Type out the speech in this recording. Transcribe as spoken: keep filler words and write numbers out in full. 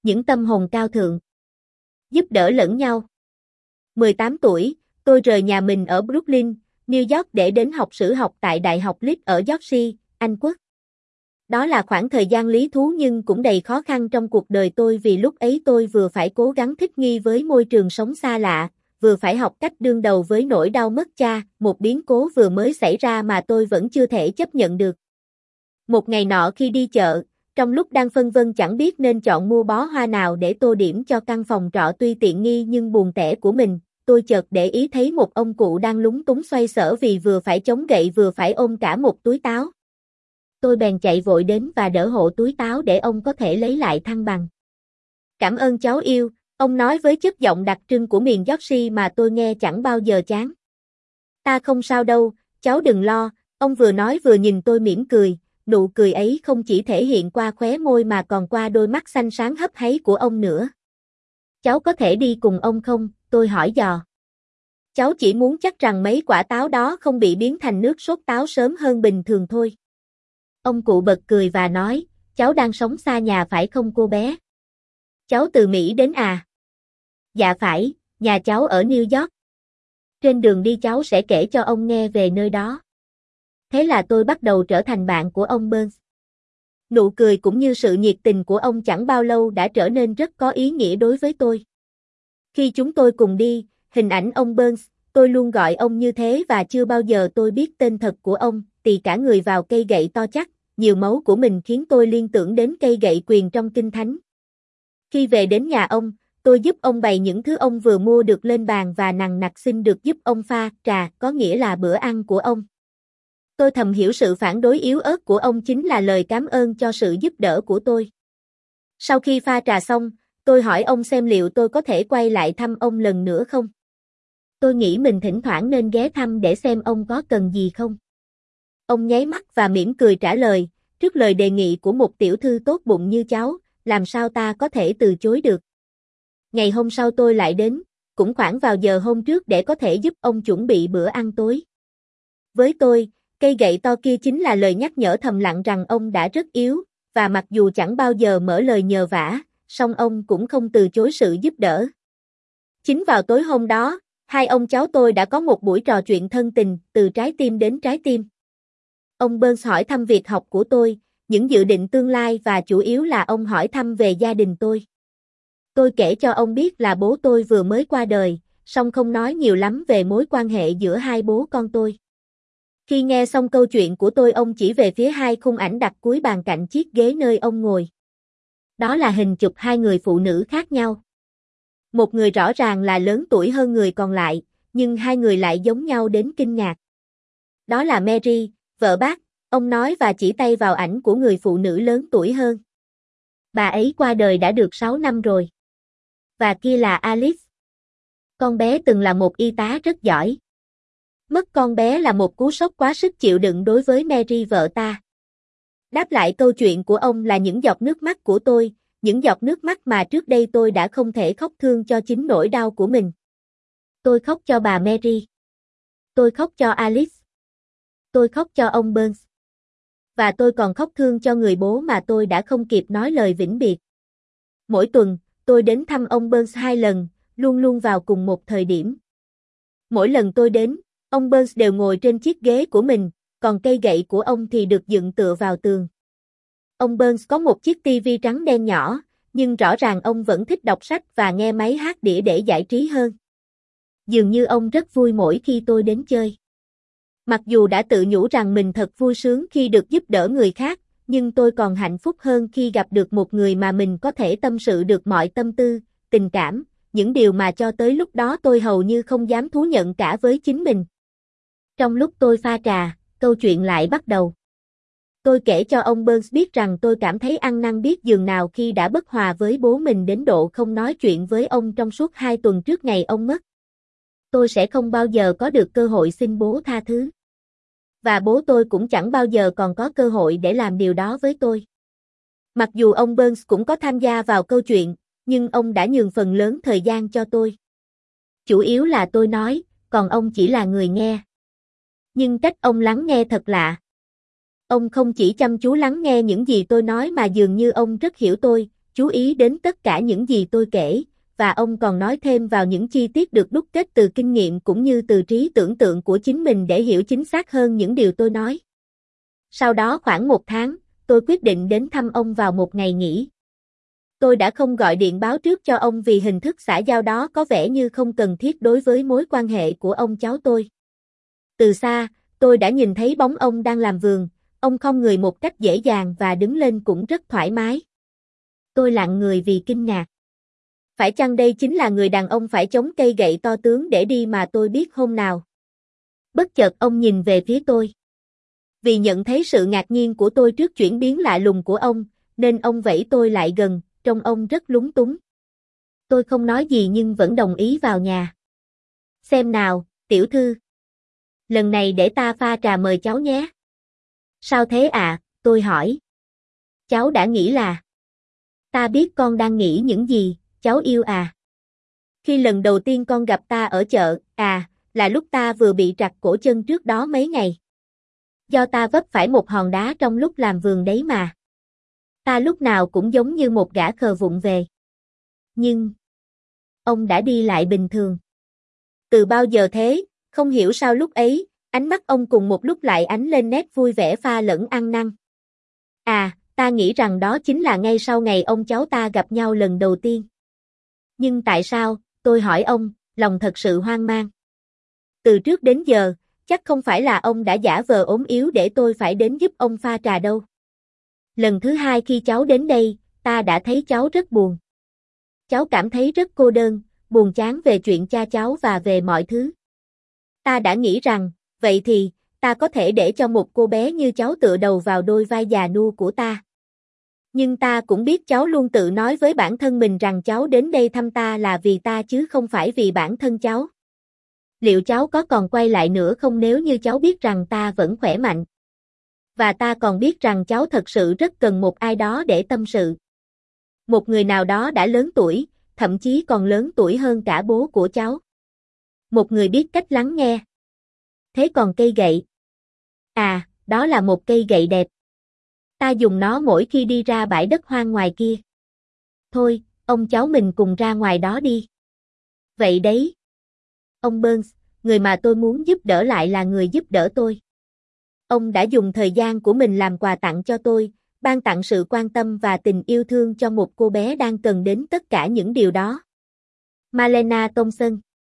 những tâm hồn cao thượng, giúp đỡ lẫn nhau. mười tám tuổi, tôi rời nhà mình ở Brooklyn, New York để đến học sử học tại Đại học Leeds ở Yorkshire, Anh Quốc. Đó là khoảng thời gian lý thú nhưng cũng đầy khó khăn trong cuộc đời tôi vì lúc ấy tôi vừa phải cố gắng thích nghi với môi trường sống xa lạ, vừa phải học cách đương đầu với nỗi đau mất cha, một biến cố vừa mới xảy ra mà tôi vẫn chưa thể chấp nhận được. Một ngày nọ khi đi chợ, trong lúc đang phân vân chẳng biết nên chọn mua bó hoa nào để tô điểm cho căn phòng trọ tuy tiện nghi nhưng buồn tẻ của mình, tôi chợt để ý thấy một ông cụ đang lúng túng xoay sở vì vừa phải chống gậy vừa phải ôm cả một túi táo. Tôi bèn chạy vội đến và đỡ hộ túi táo để ông có thể lấy lại thăng bằng. "Cảm ơn cháu yêu", ông nói với chất giọng đặc trưng của miền Yorkshire mà tôi nghe chẳng bao giờ chán. "Ta không sao đâu, cháu đừng lo", ông vừa nói vừa nhìn tôi mỉm cười, nụ cười ấy không chỉ thể hiện qua khóe môi mà còn qua đôi mắt xanh sáng hấp háy của ông nữa. "Cháu có thể đi cùng ông không?" tôi hỏi dò. "Cháu chỉ muốn chắc rằng mấy quả táo đó không bị biến thành nước sốt táo sớm hơn bình thường thôi." Ông cụ bật cười và nói, "Cháu đang sống xa nhà phải không cô bé? Cháu từ Mỹ đến à?" "Dạ phải, nhà cháu ở New York. Trên đường đi cháu sẽ kể cho ông nghe về nơi đó." Thế là tôi bắt đầu trở thành bạn của ông Burns. Nụ cười cũng như sự nhiệt tình của ông chẳng bao lâu đã trở nên rất có ý nghĩa đối với tôi. Khi chúng tôi cùng đi, hình ảnh ông Burns, tôi luôn gọi ông như thế và chưa bao giờ tôi biết tên thật của ông, tì cả người vào cây gậy to chắc, nhiều máu của mình khiến tôi liên tưởng đến cây gậy quyền trong Kinh Thánh. Khi về đến nhà ông, tôi giúp ông bày những thứ ông vừa mua được lên bàn và nằng nặc xin được giúp ông pha trà, có nghĩa là bữa ăn của ông. Tôi thầm hiểu sự phản đối yếu ớt của ông chính là lời cảm ơn cho sự giúp đỡ của tôi. Sau khi pha trà xong, tôi hỏi ông xem liệu tôi có thể quay lại thăm ông lần nữa không. Tôi nghĩ mình thỉnh thoảng nên ghé thăm để xem ông có cần gì không. Ông nháy mắt và mỉm cười trả lời, trước lời đề nghị của một tiểu thư tốt bụng như cháu, làm sao ta có thể từ chối được. Ngày hôm sau tôi lại đến, cũng khoảng vào giờ hôm trước để có thể giúp ông chuẩn bị bữa ăn tối. Với tôi, cây gậy to kia chính là lời nhắc nhở thầm lặng rằng ông đã rất yếu, và mặc dù chẳng bao giờ mở lời nhờ vả, song ông cũng không từ chối sự giúp đỡ. Chính vào tối hôm đó, hai ông cháu tôi đã có một buổi trò chuyện thân tình, từ trái tim đến trái tim. Ông Burns hỏi thăm việc học của tôi, những dự định tương lai và chủ yếu là ông hỏi thăm về gia đình tôi. Tôi kể cho ông biết là bố tôi vừa mới qua đời, song không nói nhiều lắm về mối quan hệ giữa hai bố con tôi. Khi nghe xong câu chuyện của tôi, ông chỉ về phía hai khung ảnh đặt cuối bàn cạnh chiếc ghế nơi ông ngồi. Đó là hình chụp hai người phụ nữ khác nhau. Một người rõ ràng là lớn tuổi hơn người còn lại, nhưng hai người lại giống nhau đến kinh ngạc. Đó là Mary, vợ bác, ông nói và chỉ tay vào ảnh của người phụ nữ lớn tuổi hơn. Bà ấy qua đời đã được sáu năm rồi. Và kia là Alice. Con bé từng là một y tá rất giỏi. Mất con bé là một cú sốc quá sức chịu đựng đối với Mary vợ ta. Đáp lại câu chuyện của ông là những giọt nước mắt của tôi, những giọt nước mắt mà trước đây tôi đã không thể khóc thương cho chính nỗi đau của mình. Tôi khóc cho bà Mary. Tôi khóc cho Alice. Tôi khóc cho ông Burns. Và tôi còn khóc thương cho người bố mà tôi đã không kịp nói lời vĩnh biệt. Mỗi tuần, tôi đến thăm ông Burns hai lần, luôn luôn vào cùng một thời điểm. Mỗi lần tôi đến, ông Burns đều ngồi trên chiếc ghế của mình, còn cây gậy của ông thì được dựng tựa vào tường. Ông Burns có một chiếc tivi trắng đen nhỏ, nhưng rõ ràng ông vẫn thích đọc sách và nghe máy hát đĩa để giải trí hơn. Dường như ông rất vui mỗi khi tôi đến chơi. Mặc dù đã tự nhủ rằng mình thật vui sướng khi được giúp đỡ người khác, nhưng tôi còn hạnh phúc hơn khi gặp được một người mà mình có thể tâm sự được mọi tâm tư, tình cảm, những điều mà cho tới lúc đó tôi hầu như không dám thú nhận cả với chính mình. Trong lúc tôi pha trà, câu chuyện lại bắt đầu. Tôi kể cho ông Burns biết rằng tôi cảm thấy ăn năn biết giường nào khi đã bất hòa với bố mình đến độ không nói chuyện với ông trong suốt hai tuần trước ngày ông mất. Tôi sẽ không bao giờ có được cơ hội xin bố tha thứ. Và bố tôi cũng chẳng bao giờ còn có cơ hội để làm điều đó với tôi. Mặc dù ông Burns cũng có tham gia vào câu chuyện, nhưng ông đã nhường phần lớn thời gian cho tôi. Chủ yếu là tôi nói, còn ông chỉ là người nghe. Nhưng cách ông lắng nghe thật lạ. Ông không chỉ chăm chú lắng nghe những gì tôi nói mà dường như ông rất hiểu tôi, chú ý đến tất cả những gì tôi kể, và ông còn nói thêm vào những chi tiết được đúc kết từ kinh nghiệm cũng như từ trí tưởng tượng của chính mình để hiểu chính xác hơn những điều tôi nói. Sau đó khoảng một tháng, tôi quyết định đến thăm ông vào một ngày nghỉ. Tôi đã không gọi điện báo trước cho ông vì hình thức xã giao đó có vẻ như không cần thiết đối với mối quan hệ của ông cháu tôi. Từ xa, tôi đã nhìn thấy bóng ông đang làm vườn, ông khom người một cách dễ dàng và đứng lên cũng rất thoải mái. Tôi lặng người vì kinh ngạc. Phải chăng đây chính là người đàn ông phải chống cây gậy to tướng để đi mà tôi biết hôm nào? Bất chợt ông nhìn về phía tôi. Vì nhận thấy sự ngạc nhiên của tôi trước chuyển biến lạ lùng của ông, nên ông vẫy tôi lại gần, trông ông rất lúng túng. Tôi không nói gì nhưng vẫn đồng ý vào nhà. Xem nào, tiểu thư. Lần này để ta pha trà mời cháu nhé. Sao thế ạ? À? Tôi hỏi. Cháu đã nghĩ là... Ta biết con đang nghĩ những gì, cháu yêu à. Khi lần đầu tiên con gặp ta ở chợ, à, là lúc ta vừa bị trặc cổ chân trước đó mấy ngày. Do ta vấp phải một hòn đá trong lúc làm vườn đấy mà. Ta lúc nào cũng giống như một gã khờ vụng về. Nhưng... Ông đã đi lại bình thường. Từ bao giờ thế, không hiểu sao lúc ấy, ánh mắt ông cùng một lúc lại ánh lên nét vui vẻ pha lẫn ăn năn. À, ta nghĩ rằng đó chính là ngay sau ngày ông cháu ta gặp nhau lần đầu tiên. Nhưng tại sao, tôi hỏi ông, lòng thật sự hoang mang. Từ trước đến giờ, chắc không phải là ông đã giả vờ ốm yếu để tôi phải đến giúp ông pha trà đâu. Lần thứ hai khi cháu đến đây, ta đã thấy cháu rất buồn. Cháu cảm thấy rất cô đơn, buồn chán về chuyện cha cháu và về mọi thứ. Ta đã nghĩ rằng, vậy thì, ta có thể để cho một cô bé như cháu tựa đầu vào đôi vai già nua của ta. Nhưng ta cũng biết cháu luôn tự nói với bản thân mình rằng cháu đến đây thăm ta là vì ta chứ không phải vì bản thân cháu. Liệu cháu có còn quay lại nữa không nếu như cháu biết rằng ta vẫn khỏe mạnh? Và ta còn biết rằng cháu thật sự rất cần một ai đó để tâm sự. Một người nào đó đã lớn tuổi, thậm chí còn lớn tuổi hơn cả bố của cháu. Một người biết cách lắng nghe. Thế còn cây gậy? À, đó là một cây gậy đẹp. Ta dùng nó mỗi khi đi ra bãi đất hoang ngoài kia. Thôi, ông cháu mình cùng ra ngoài đó đi. Vậy đấy. Ông Burns, người mà tôi muốn giúp đỡ lại là người giúp đỡ tôi. Ông đã dùng thời gian của mình làm quà tặng cho tôi, ban tặng sự quan tâm và tình yêu thương cho một cô bé đang cần đến tất cả những điều đó. Marlena Thompson